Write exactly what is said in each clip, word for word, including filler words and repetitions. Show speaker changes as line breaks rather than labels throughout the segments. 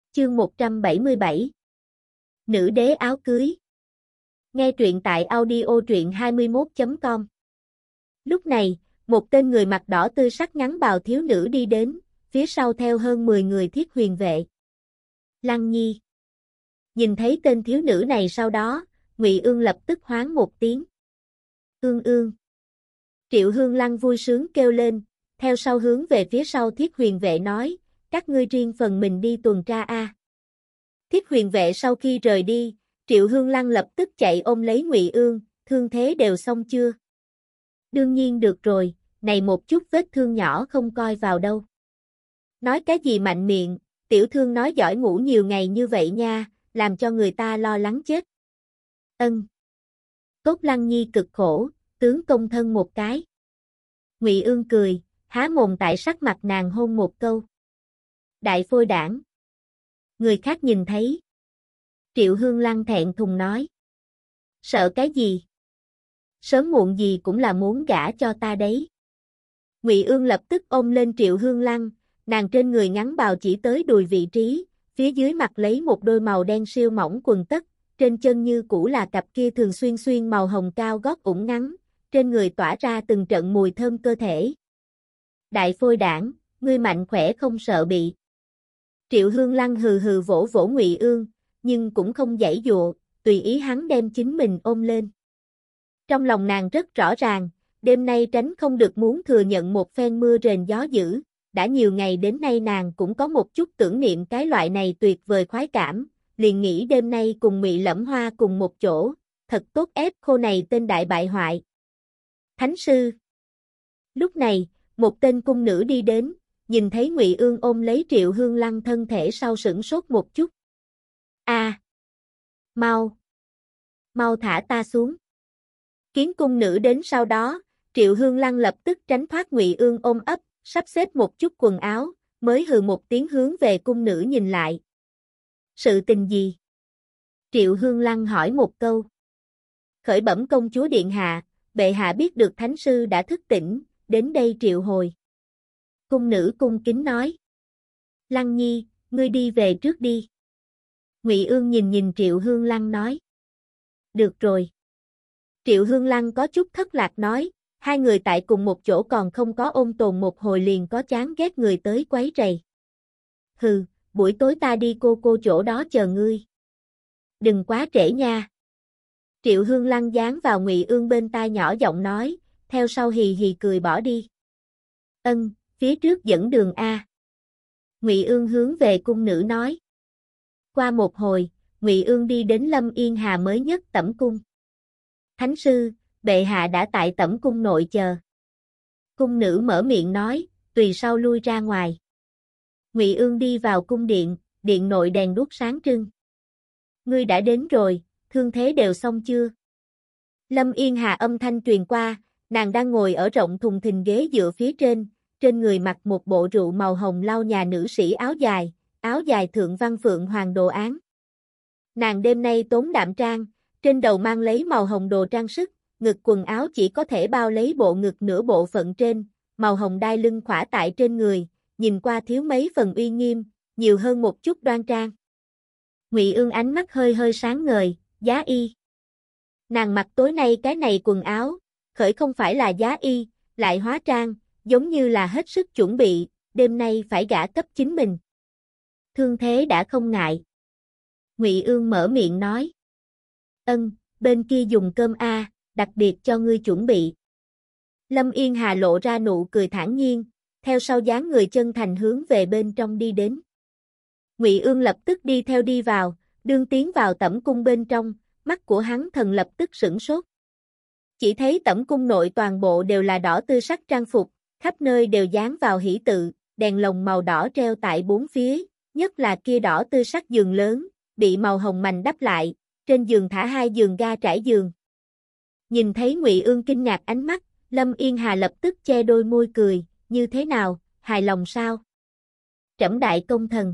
Chương một trăm bảy mươi bảy. Nữ đế áo cưới. Nghe truyện tại audio truyện hai mươi mốt chấm com. Lúc này, một tên người mặc đỏ tươi sắc ngắn bào thiếu nữ đi đến, phía sau theo hơn mười người thiết huyền vệ. Lăng Nhi. Nhìn thấy tên thiếu nữ này sau đó, Ngụy Ương lập tức hoáng một tiếng. Ương ương. Triệu Hương Lăng vui sướng kêu lên, theo sau hướng về phía sau thiết huyền vệ nói, các ngươi riêng phần mình đi tuần tra a. Thiết huyền vệ sau khi rời đi, Triệu Hương Lăng lập tức chạy ôm lấy Ngụy Ương, thương thế đều xong chưa? Đương nhiên được rồi, này một chút vết thương nhỏ không coi vào đâu. Nói cái gì mạnh miệng, tiểu thương nói giỏi ngủ nhiều ngày như vậy nha, làm cho người ta lo lắng chết. Ân. Cốt Lăng Nhi cực khổ, tướng công thân một cái. Ngụy Ương cười, há mồm tại sắc mặt nàng hôn một câu. Đại phôi đảng. Người khác nhìn thấy. Triệu Hương Lăng thẹn thùng nói. Sợ cái gì? Sớm muộn gì cũng là muốn gả cho ta đấy. Ngụy Ương lập tức ôm lên Triệu Hương Lăng, nàng trên người ngắn bào chỉ tới đùi vị trí, phía dưới mặc lấy một đôi màu đen siêu mỏng quần tất, trên chân như cũ là cặp kia thường xuyên xuyên màu hồng cao gót ủng ngắn, trên người tỏa ra từng trận mùi thơm cơ thể. Đại phôi đảng, ngươi mạnh khỏe không sợ bị. Triệu Hương Lăng hừ hừ vỗ vỗ Ngụy Ương, nhưng cũng không giãy dụa, tùy ý hắn đem chính mình ôm lên. Trong lòng nàng rất rõ ràng, đêm nay tránh không được muốn thừa nhận một phen mưa rền gió dữ, đã nhiều ngày đến nay nàng cũng có một chút tưởng niệm cái loại này tuyệt vời khoái cảm, liền nghĩ đêm nay cùng Ngụy Lẫm Hoa cùng một chỗ, thật tốt ép khô này tên đại bại hoại. Thánh sư. Lúc này, một tên cung nữ đi đến, nhìn thấy Ngụy Ương ôm lấy Triệu Hương Lăng thân thể sau sửng sốt một chút. A, à, mau, mau thả ta xuống. Kiến cung nữ đến sau đó, Triệu Hương Lăng lập tức tránh thoát Ngụy Ương ôm ấp, sắp xếp một chút quần áo, mới hừ một tiếng hướng về cung nữ nhìn lại. Sự tình gì? Triệu Hương Lăng hỏi một câu. Khởi bẩm công chúa điện hạ, bệ hạ biết được thánh sư đã thức tỉnh, đến đây triệu hồi. Cung nữ cung kính nói. Lăng Nhi, ngươi đi về trước đi. Ngụy Ương nhìn nhìn Triệu Hương Lăng nói. Được rồi. Triệu Hương Lăng có chút thất lạc nói, hai người tại cùng một chỗ còn không có ôn tồn một hồi liền có chán ghét người tới quấy rầy. Hừ, buổi tối ta đi cô cô chỗ đó chờ ngươi. Đừng quá trễ nha. Triệu Hương Lăng dán vào Ngụy Ương bên tai nhỏ giọng nói, theo sau hì hì cười bỏ đi. Ân, phía trước dẫn đường a. Ngụy Ương hướng về cung nữ nói. Qua một hồi, Ngụy Ương đi đến Lâm Yên Hà mới nhất tẩm cung. Thánh sư, bệ hạ đã tại tẩm cung nội chờ. Cung nữ mở miệng nói, tùy sau lui ra ngoài. Ngụy Ương đi vào cung điện, điện nội đèn đuốc sáng trưng. Ngươi đã đến rồi, thương thế đều xong chưa? Lâm Yên Hà âm thanh truyền qua, nàng đang ngồi ở rộng thùng thình ghế dựa phía trên, trên người mặc một bộ rượu màu hồng lau nhà nữ sĩ áo dài, áo dài thượng văn phượng hoàng đồ án. Nàng đêm nay tốn đạm trang, trên đầu mang lấy màu hồng đồ trang sức, ngực quần áo chỉ có thể bao lấy bộ ngực nửa bộ phận trên, màu hồng đai lưng khỏa tại trên người, nhìn qua thiếu mấy phần uy nghiêm, nhiều hơn một chút đoan trang. Ngụy Ương ánh mắt hơi hơi sáng ngời, giá y. Nàng mặc tối nay cái này quần áo, khởi không phải là giá y, lại hóa trang, giống như là hết sức chuẩn bị, đêm nay phải gả cấp chính mình. Thương thế đã không ngại. Ngụy Ương mở miệng nói. Ân, bên kia dùng cơm a, đặc biệt cho ngươi chuẩn bị. Lâm Yên Hà lộ ra nụ cười thản nhiên, theo sau dáng người chân thành hướng về bên trong đi đến. Ngụy Ương lập tức đi theo đi vào, đương tiến vào tẩm cung bên trong, mắt của hắn thần lập tức sửng sốt. Chỉ thấy tẩm cung nội toàn bộ đều là đỏ tươi sắc trang phục, khắp nơi đều dán vào hỷ tự, đèn lồng màu đỏ treo tại bốn phía, nhất là kia đỏ tươi sắc giường lớn, bị màu hồng mành đắp lại, trên giường thả hai giường ga trải giường. Nhìn thấy Ngụy Ương kinh ngạc ánh mắt, Lâm Yên Hà lập tức che đôi môi cười, như thế nào, hài lòng sao? Trẫm đại công thần.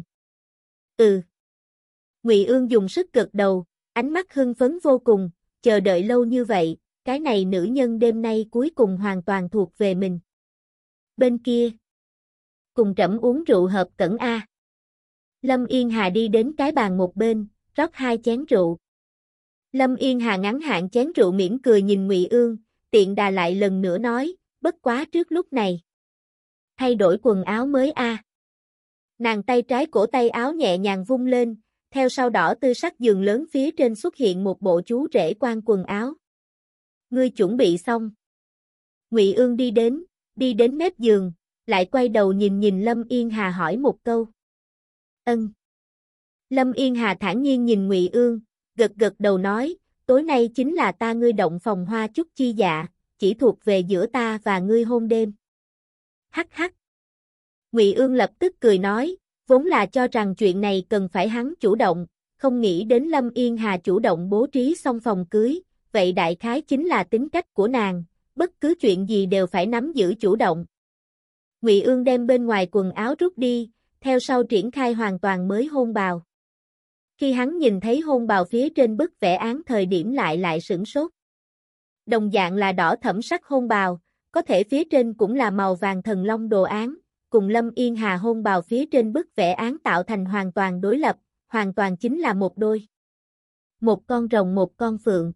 Ừ. Ngụy Ương dùng sức gật đầu, ánh mắt hưng phấn vô cùng, chờ đợi lâu như vậy, cái này nữ nhân đêm nay cuối cùng hoàn toàn thuộc về mình. Bên kia, cùng trẫm uống rượu hợp cẩn a. Lâm Yên Hà đi đến cái bàn một bên, rót hai chén rượu. Lâm Yên Hà ngắn hạn chén rượu mỉm cười nhìn Ngụy Ương, tiện đà lại lần nữa nói, bất quá trước lúc này. Thay đổi quần áo mới a. À. Nàng tay trái cổ tay áo nhẹ nhàng vung lên, theo sau đỏ tươi sắc giường lớn phía trên xuất hiện một bộ chú rể quan quần áo. Ngươi chuẩn bị xong. Ngụy Ương đi đến, đi đến mép giường, lại quay đầu nhìn nhìn Lâm Yên Hà hỏi một câu. Ân. Lâm Yên Hà thản nhiên nhìn Ngụy Ương, gật gật đầu nói, tối nay chính là ta ngươi động phòng hoa chúc chi dạ, chỉ thuộc về giữa ta và ngươi hôn đêm. Hắc hắc. Ngụy Ương lập tức cười nói, vốn là cho rằng chuyện này cần phải hắn chủ động, không nghĩ đến Lâm Yên Hà chủ động bố trí xong phòng cưới, vậy đại khái chính là tính cách của nàng, bất cứ chuyện gì đều phải nắm giữ chủ động. Ngụy Ương đem bên ngoài quần áo rút đi, theo sau triển khai hoàn toàn mới hôn bào. Khi hắn nhìn thấy hôn bào phía trên bức vẽ án thời điểm lại lại sửng sốt. Đồng dạng là đỏ thẫm sắc hôn bào, có thể phía trên cũng là màu vàng thần long đồ án, cùng Lâm Yên Hà hôn bào phía trên bức vẽ án tạo thành hoàn toàn đối lập, hoàn toàn chính là một đôi. Một con rồng một con phượng.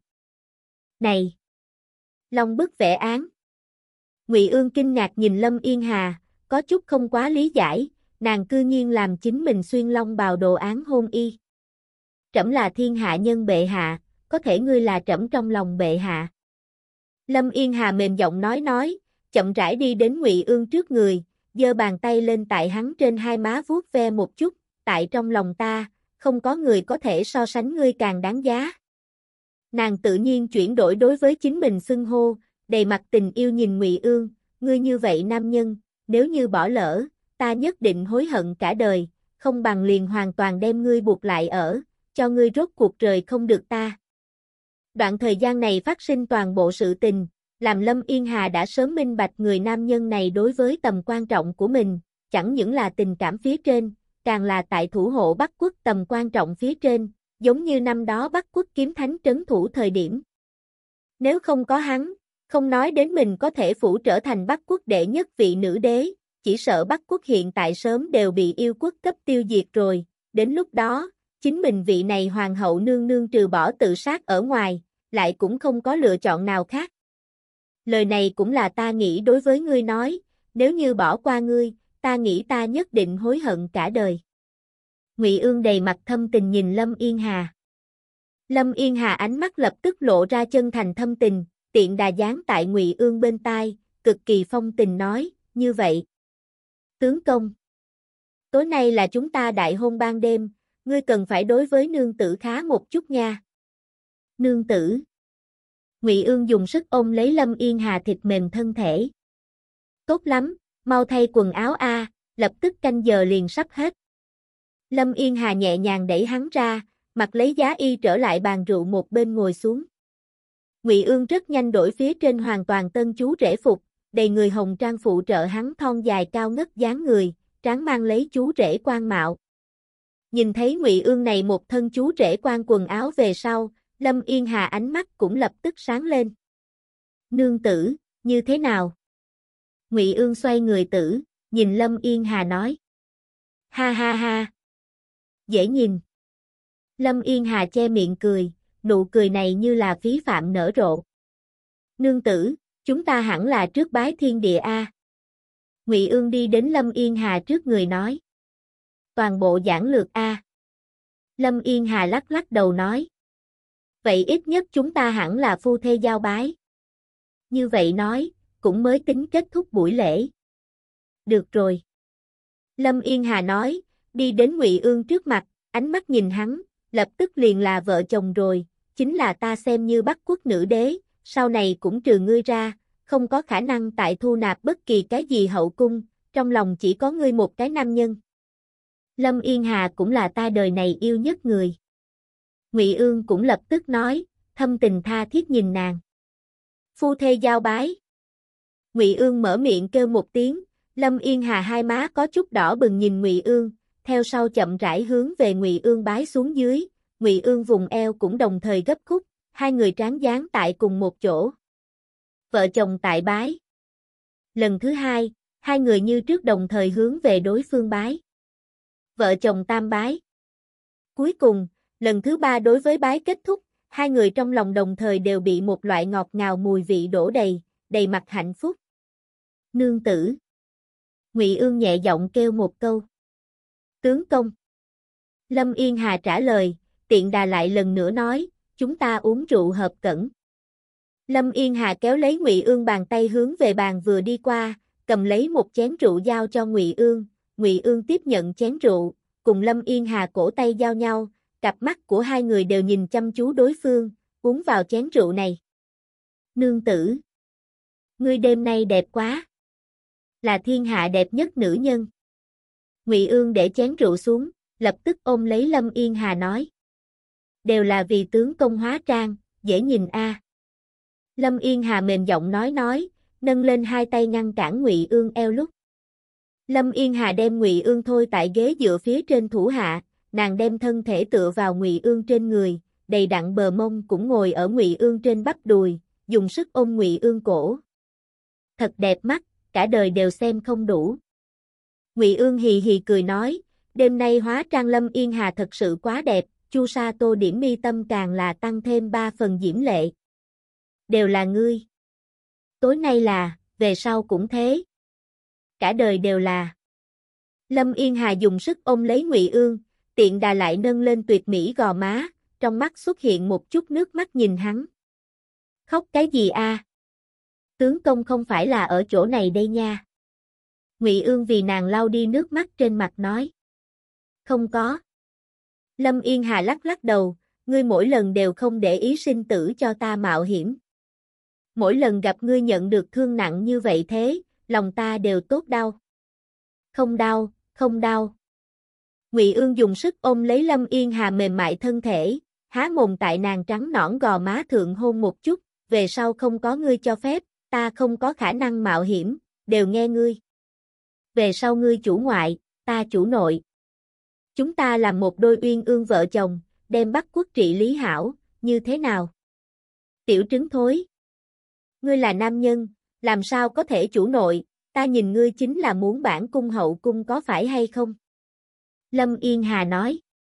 Này! Long bức vẽ án. Ngụy Ương kinh ngạc nhìn Lâm Yên Hà, có chút không quá lý giải, nàng cư nhiên làm chính mình xuyên long bào đồ án hôn y. Trẫm là thiên hạ nhân bệ hạ, có thể ngươi là trẫm trong lòng bệ hạ. Lâm Yên Hà mềm giọng nói nói, chậm rãi đi đến Ngụy Ương trước người, giơ bàn tay lên tại hắn trên hai má vuốt ve một chút, tại trong lòng ta, không có người có thể so sánh ngươi càng đáng giá. Nàng tự nhiên chuyển đổi đối với chính mình xưng hô, đầy mặt tình yêu nhìn Ngụy Ương, ngươi như vậy nam nhân, nếu như bỏ lỡ, ta nhất định hối hận cả đời, không bằng liền hoàn toàn đem ngươi buộc lại ở, cho ngươi rốt cuộc rời không được ta. Đoạn thời gian này phát sinh toàn bộ sự tình, làm Lâm Yên Hà đã sớm minh bạch người nam nhân này đối với tầm quan trọng của mình, chẳng những là tình cảm phía trên, càng là tại thủ hộ Bắc Quốc tầm quan trọng phía trên, giống như năm đó Bắc Quốc kiếm thánh trấn thủ thời điểm. Nếu không có hắn, không nói đến mình có thể phủ trở thành Bắc Quốc đệ nhất vị nữ đế, chỉ sợ Bắc Quốc hiện tại sớm đều bị yêu quốc cấp tiêu diệt rồi, đến lúc đó, chính mình vị này hoàng hậu nương nương trừ bỏ tự sát ở ngoài, lại cũng không có lựa chọn nào khác. Lời này cũng là ta nghĩ đối với ngươi nói, nếu như bỏ qua ngươi, ta nghĩ ta nhất định hối hận cả đời. Ngụy Ương đầy mặt thâm tình nhìn Lâm Yên Hà. Lâm Yên Hà ánh mắt lập tức lộ ra chân thành thâm tình, tiện đà dán tại Ngụy Ương bên tai, cực kỳ phong tình nói, như vậy. Tướng công, tối nay là chúng ta đại hôn ban đêm, ngươi cần phải đối với nương tử khá một chút nha. Nương tử. Ngụy Ương dùng sức ôm lấy Lâm Yên Hà thịt mềm thân thể. Tốt lắm, mau thay quần áo a, lập tức canh giờ liền sắp hết. Lâm Yên Hà nhẹ nhàng đẩy hắn ra, mặc lấy giá y trở lại bàn rượu một bên ngồi xuống. Ngụy Ương rất nhanh đổi phía trên hoàn toàn tân chú rể phục, đầy người hồng trang phụ trợ hắn thon dài cao ngất dáng người, tráng mang lấy chú rể quan mạo. Nhìn thấy Ngụy Ương này một thân chú rể quan quần áo về sau, Lâm Yên Hà ánh mắt cũng lập tức sáng lên. Nương tử, như thế nào? Ngụy Ương xoay người tử, nhìn Lâm Yên Hà nói. Ha ha ha. Dễ nhìn. Lâm Yên Hà che miệng cười, nụ cười này như là phí phạm nở rộ. Nương tử, chúng ta hẳn là trước bái thiên địa a. Ngụy Ương đi đến Lâm Yên Hà trước người nói. Toàn bộ giảng lược a. Lâm Yên Hà lắc lắc đầu nói. Vậy ít nhất chúng ta hẳn là phu thê giao bái. Như vậy nói, cũng mới tính kết thúc buổi lễ. Được rồi. Lâm Yên Hà nói, đi đến Ngụy Ương trước mặt, ánh mắt nhìn hắn, lập tức liền là vợ chồng rồi, chính là ta xem như Bắc Quốc nữ đế, sau này cũng trừ ngươi ra, không có khả năng tại thu nạp bất kỳ cái gì hậu cung, trong lòng chỉ có ngươi một cái nam nhân. Lâm Yên Hà cũng là ta đời này yêu nhất người. Ngụy Ương cũng lập tức nói, thâm tình tha thiết nhìn nàng. Phu thê giao bái. Ngụy Ương mở miệng kêu một tiếng, Lâm Yên Hà hai má có chút đỏ bừng nhìn Ngụy Ương, theo sau chậm rãi hướng về Ngụy Ương bái xuống dưới, Ngụy Ương vùng eo cũng đồng thời gấp khúc, hai người tráng dáng tại cùng một chỗ. Vợ chồng tại bái. Lần thứ hai, hai người như trước đồng thời hướng về đối phương bái. Vợ chồng tam bái. Cuối cùng, lần thứ ba đối với bái kết thúc, hai người trong lòng đồng thời đều bị một loại ngọt ngào mùi vị đổ đầy, đầy mặt hạnh phúc. Nương tử. Ngụy Ương nhẹ giọng kêu một câu. Tướng công. Lâm Yên Hà trả lời, tiện đà lại lần nữa nói, chúng ta uống rượu hợp cẩn. Lâm Yên Hà kéo lấy Ngụy Ương bàn tay hướng về bàn vừa đi qua, cầm lấy một chén rượu giao cho Ngụy Ương, Ngụy Ương tiếp nhận chén rượu, cùng Lâm Yên Hà cổ tay giao nhau, cặp mắt của hai người đều nhìn chăm chú đối phương, uống vào chén rượu này. Nương tử. Ngươi đêm nay đẹp quá. Là thiên hạ đẹp nhất nữ nhân. Ngụy Ương để chén rượu xuống, lập tức ôm lấy Lâm Yên Hà nói. Đều là vì tướng công hóa trang, dễ nhìn a. À. Lâm Yên Hà mềm giọng nói nói, nâng lên hai tay ngăn cản Ngụy Ương eo lúc. Lâm Yên Hà đem Ngụy Ương thôi tại ghế dựa phía trên thủ hạ, nàng đem thân thể tựa vào Ngụy Ương trên người, đầy đặn bờ mông cũng ngồi ở Ngụy Ương trên bắp đùi, dùng sức ôm Ngụy Ương cổ. Thật đẹp mắt, cả đời đều xem không đủ. Ngụy Ương hì hì cười nói, đêm nay hóa trang Lâm Yên Hà thật sự quá đẹp, chu sa tô điểm mi tâm càng là tăng thêm ba phần diễm lệ. Đều là ngươi. Tối nay là, về sau cũng thế. Cả đời đều là. Lâm Yên Hà dùng sức ôm lấy Ngụy Ương, tiện đà lại nâng lên tuyệt mỹ gò má, trong mắt xuất hiện một chút nước mắt nhìn hắn. Khóc cái gì a? À? Tướng công không phải là ở chỗ này đây nha. Ngụy Ương vì nàng lau đi nước mắt trên mặt nói. Không có. Lâm Yên Hà lắc lắc đầu, ngươi mỗi lần đều không để ý sinh tử cho ta mạo hiểm. Mỗi lần gặp ngươi nhận được thương nặng như vậy thế, lòng ta đều tốt đau. Không đau, không đau. Ngụy Ương dùng sức ôm lấy Lâm Yên Hà mềm mại thân thể, há mồm tại nàng trắng nõn gò má thượng hôn một chút, về sau không có ngươi cho phép, ta không có khả năng mạo hiểm, đều nghe ngươi. Về sau ngươi chủ ngoại, ta chủ nội. Chúng ta làm một đôi uyên ương vợ chồng, đem Bắc quốc trị lý hảo, như thế nào? Tiểu trứng thối. Ngươi là nam nhân, làm sao có thể chủ nội, ta nhìn ngươi chính là muốn bản cung hậu cung có phải hay không? Lâm Yên Hà nói.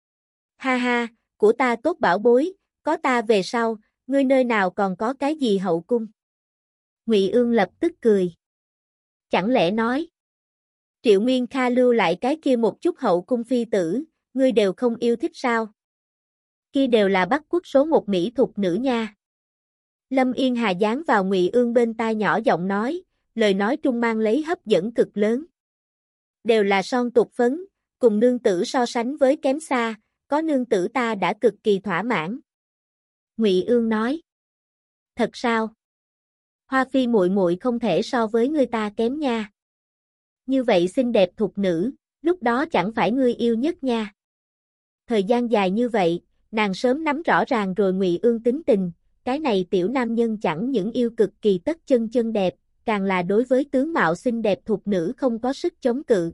Ha ha, của ta tốt bảo bối, có ta về sau, ngươi nơi nào còn có cái gì hậu cung? Ngụy Ương lập tức cười. Chẳng lẽ nói, Triệu Nguyên Kha lưu lại cái kia một chút hậu cung phi tử, ngươi đều không yêu thích sao? Kia đều là Bắc quốc số một mỹ thục nữ nha. Lâm Yên Hà dán vào Ngụy Ương bên tai nhỏ giọng nói, lời nói trung mang lấy hấp dẫn cực lớn. Đều là son tục phấn, cùng nương tử so sánh với kém xa, có nương tử ta đã cực kỳ thỏa mãn. Ngụy Ương nói. Thật sao? Hoa phi muội muội không thể so với người ta kém nha. Như vậy xinh đẹp thục nữ, lúc đó chẳng phải ngươi yêu nhất nha. Thời gian dài như vậy, nàng sớm nắm rõ ràng rồi Ngụy Ương tính tình, cái này tiểu nam nhân chẳng những yêu cực kỳ tất chân chân đẹp, càng là đối với tướng mạo xinh đẹp thục nữ không có sức chống cự.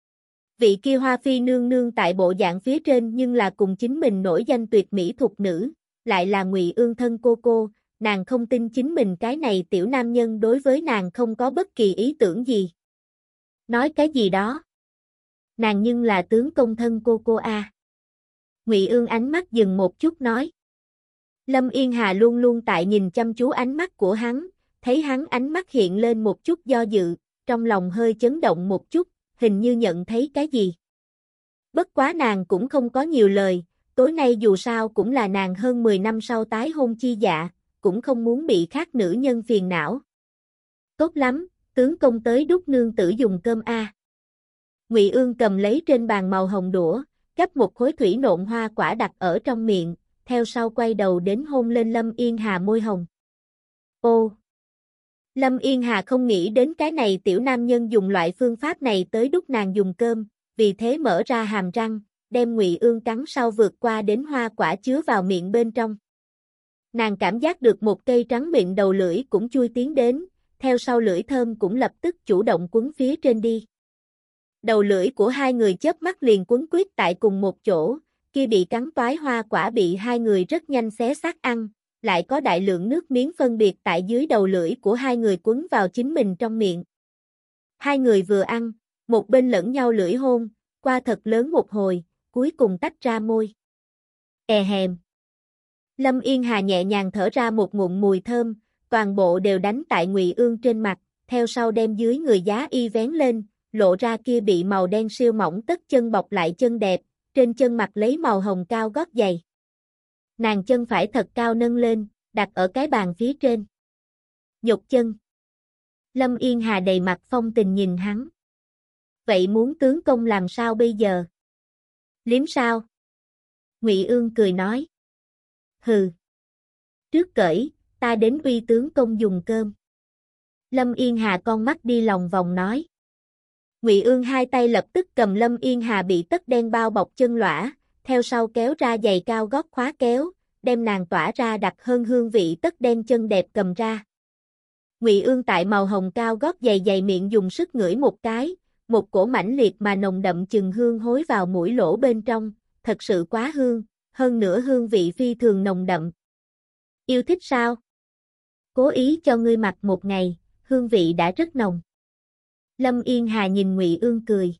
Vị kia Hoa phi nương nương tại bộ dạng phía trên nhưng là cùng chính mình nổi danh tuyệt mỹ thục nữ, lại là Ngụy Ương thân cô cô, nàng không tin chính mình cái này tiểu nam nhân đối với nàng không có bất kỳ ý tưởng gì. Nói cái gì đó? Nàng nhưng là tướng công thân cô cô a. À. Ngụy Ương ánh mắt dừng một chút nói. Lâm Yên Hà luôn luôn tại nhìn chăm chú ánh mắt của hắn, thấy hắn ánh mắt hiện lên một chút do dự, trong lòng hơi chấn động một chút, hình như nhận thấy cái gì. Bất quá nàng cũng không có nhiều lời, tối nay dù sao cũng là nàng hơn mười năm sau tái hôn chi dạ, cũng không muốn bị khác nữ nhân phiền não. Tốt lắm, tướng công tới đút nương tử dùng cơm a. À. Ngụy Ương cầm lấy trên bàn màu hồng đũa, gắp một khối thủy nộn hoa quả đặt ở trong miệng, theo sau quay đầu đến hôn lên Lâm Yên Hà môi hồng. Ô! Lâm Yên Hà không nghĩ đến cái này tiểu nam nhân dùng loại phương pháp này tới đút nàng dùng cơm, vì thế mở ra hàm răng, đem Ngụy Ương cắn sau vượt qua đến hoa quả chứa vào miệng bên trong. Nàng cảm giác được một cây trắng miệng đầu lưỡi cũng chui tiến đến, theo sau lưỡi thơm cũng lập tức chủ động quấn phía trên đi. Đầu lưỡi của hai người chớp mắt liền quấn quýt tại cùng một chỗ, kia bị cắn toái hoa quả bị hai người rất nhanh xé xác ăn, lại có đại lượng nước miếng phân biệt tại dưới đầu lưỡi của hai người quấn vào chính mình trong miệng. Hai người vừa ăn, một bên lẫn nhau lưỡi hôn, qua thật lớn một hồi, cuối cùng tách ra môi. E hèm. Lâm Yên Hà nhẹ nhàng thở ra một ngụm mùi thơm, toàn bộ đều đánh tại Ngụy Ương trên mặt, theo sau đem dưới người giá y vén lên, lộ ra kia bị màu đen siêu mỏng tất chân bọc lại chân đẹp, trên chân mặt lấy màu hồng cao gót giày. Nàng chân phải thật cao nâng lên, đặt ở cái bàn phía trên. Nhột chân. Lâm Yên Hà đầy mặt phong tình nhìn hắn. Vậy muốn tướng công làm sao bây giờ? Liếm sao? Ngụy Ương cười nói. Hừ. Trước cởi, ta đến uy tướng công dùng cơm. Lâm Yên Hà con mắt đi lòng vòng nói. Ngụy Ương hai tay lập tức cầm Lâm Yên Hà bị tất đen bao bọc chân lõa, theo sau kéo ra giày cao gót khóa kéo, đem nàng tỏa ra đặc hơn hương vị tất đen chân đẹp cầm ra. Ngụy Ương tại màu hồng cao gót giày dày miệng dùng sức ngửi một cái, một cổ mãnh liệt mà nồng đậm chừng hương hối vào mũi lỗ bên trong, thật sự quá hương, hơn nữa hương vị phi thường nồng đậm. Yêu thích sao? Cố ý cho ngươi mặc một ngày, hương vị đã rất nồng. Lâm Yên Hà nhìn Ngụy Ương cười.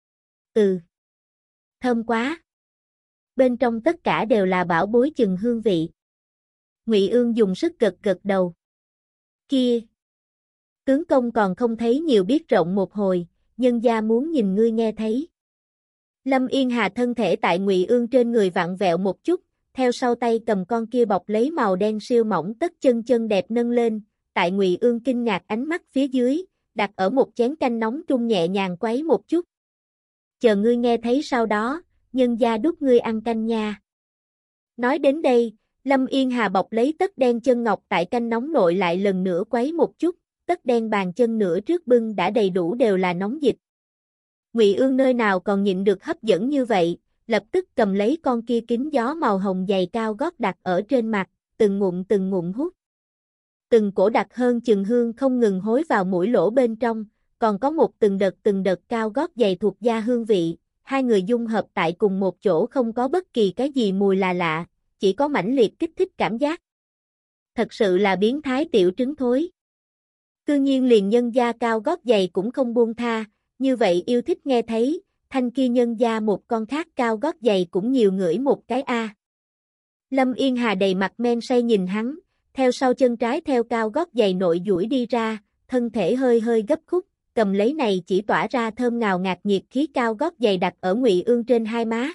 Ừ. Thơm quá. Bên trong tất cả đều là bảo bối chừng hương vị. Ngụy Ương dùng sức gật gật đầu. Kia. Tướng công còn không thấy nhiều biết rộng một hồi, nhân gia muốn nhìn ngươi nghe thấy. Lâm Yên Hà thân thể tại Ngụy Ương trên người vặn vẹo một chút, theo sau tay cầm con kia bọc lấy màu đen siêu mỏng tất chân chân đẹp nâng lên, tại Ngụy Ương kinh ngạc ánh mắt phía dưới, đặt ở một chén canh nóng trung nhẹ nhàng quấy một chút. Chờ ngươi nghe thấy sau đó, nhân gia đút ngươi ăn canh nha. Nói đến đây, Lâm Yên Hà bọc lấy tất đen chân ngọc tại canh nóng nội lại lần nữa quấy một chút, tất đen bàn chân nửa trước bưng đã đầy đủ đều là nóng dịch. Ngụy Ương nơi nào còn nhịn được hấp dẫn như vậy, lập tức cầm lấy con kia kính gió màu hồng dày cao gót đặt ở trên mặt, từng ngụm từng ngụm hút. Từng cổ đặc hơn chừng hương không ngừng hối vào mũi lỗ bên trong, còn có một từng đợt từng đợt cao gót giày thuộc da hương vị, hai người dung hợp tại cùng một chỗ không có bất kỳ cái gì mùi là lạ, chỉ có mãnh liệt kích thích cảm giác. Thật sự là biến thái tiểu trứng thối. Cư nhiên liền nhân gia cao gót giày cũng không buông tha, như vậy yêu thích nghe thấy, thanh kia nhân gia một con khác cao gót giày cũng nhiều ngửi một cái a. Lâm Yên Hà đầy mặt men say nhìn hắn, theo sau chân trái theo cao gót giày nội duỗi đi ra, thân thể hơi hơi gấp khúc, cầm lấy này chỉ tỏa ra thơm ngào ngạt nhiệt khí cao gót giày đặt ở Ngụy Ương trên hai má.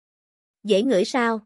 Dễ ngửi sao?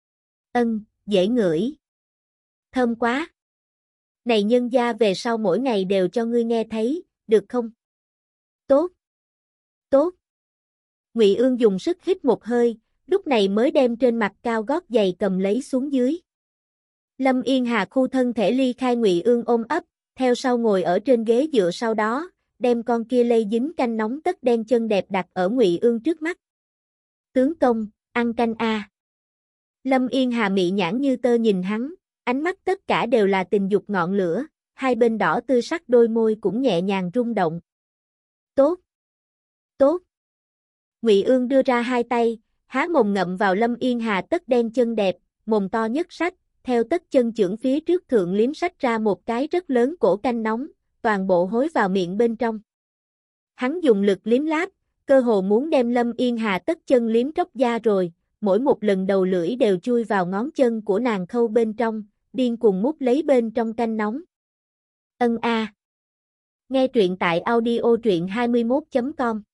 Ân, dễ ngửi. Thơm quá. Này nhân gia về sau mỗi ngày đều cho ngươi nghe thấy, được không? Tốt. Tốt. Ngụy Ương dùng sức hít một hơi, lúc này mới đem trên mặt cao gót giày cầm lấy xuống dưới. Lâm Yên Hà khu thân thể ly khai Ngụy Ương ôm ấp, theo sau ngồi ở trên ghế dựa sau đó, đem con kia lây dính canh nóng tất đen chân đẹp đặt ở Ngụy Ương trước mắt. Tướng công, ăn canh a. Lâm Yên Hà mị nhãn như tơ nhìn hắn, ánh mắt tất cả đều là tình dục ngọn lửa, hai bên đỏ tươi sắc đôi môi cũng nhẹ nhàng rung động. Tốt. Tốt. Ngụy Ương đưa ra hai tay, há mồm ngậm vào Lâm Yên Hà tất đen chân đẹp, mồm to nhất sách, theo tất chân chưởng phía trước thượng liếm sách ra một cái rất lớn cổ canh nóng, toàn bộ hối vào miệng bên trong. Hắn dùng lực liếm láp, cơ hồ muốn đem Lâm Yên Hà tất chân liếm tróc da rồi, mỗi một lần đầu lưỡi đều chui vào ngón chân của nàng khâu bên trong, điên cuồng mút lấy bên trong canh nóng. Ân a. Nghe truyện tại audio truyện hai mươi mốt chấm com